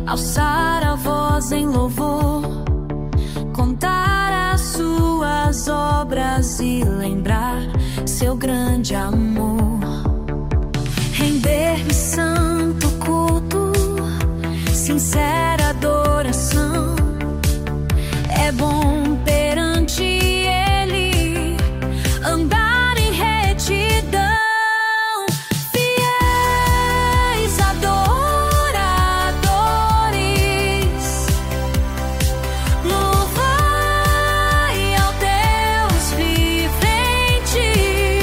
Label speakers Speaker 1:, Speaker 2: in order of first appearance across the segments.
Speaker 1: alçar a voz em louvor, contar as suas obras e lembrar seu grande amor. Render-lhe santo culto, sincera adoração, é bom perante ele andar em retidão. Fiéis adoradores, louvai ao Deus vivente,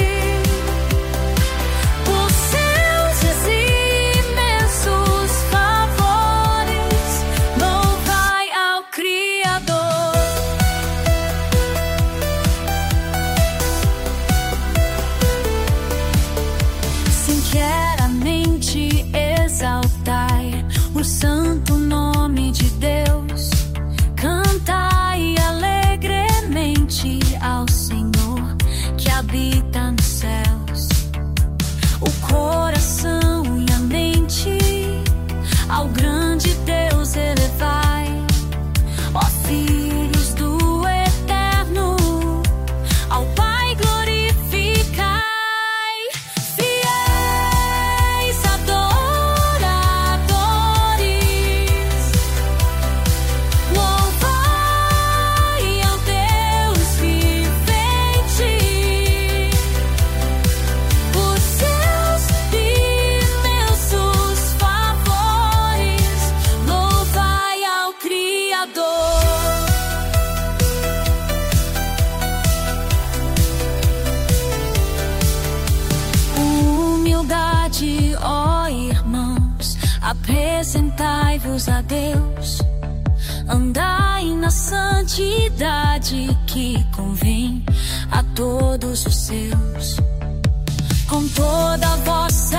Speaker 1: por seus imensos favores, louvai ao Criador. Sinceramente exaltai o santo nome de Deus, cantai alegremente ao Senhor que habita nos céus. O coração e a mente ao grande Deus elevai, ó filhos do Eterno, ao Pai glorificai. Fiéis adoradores, louvai ao Deus vivente, por seus imensos favores, louvai ao Criador. Humildade, ó irmãos, apresentai-vos a Deus, andai na santidade que convém a todos os seus, com toda a vossa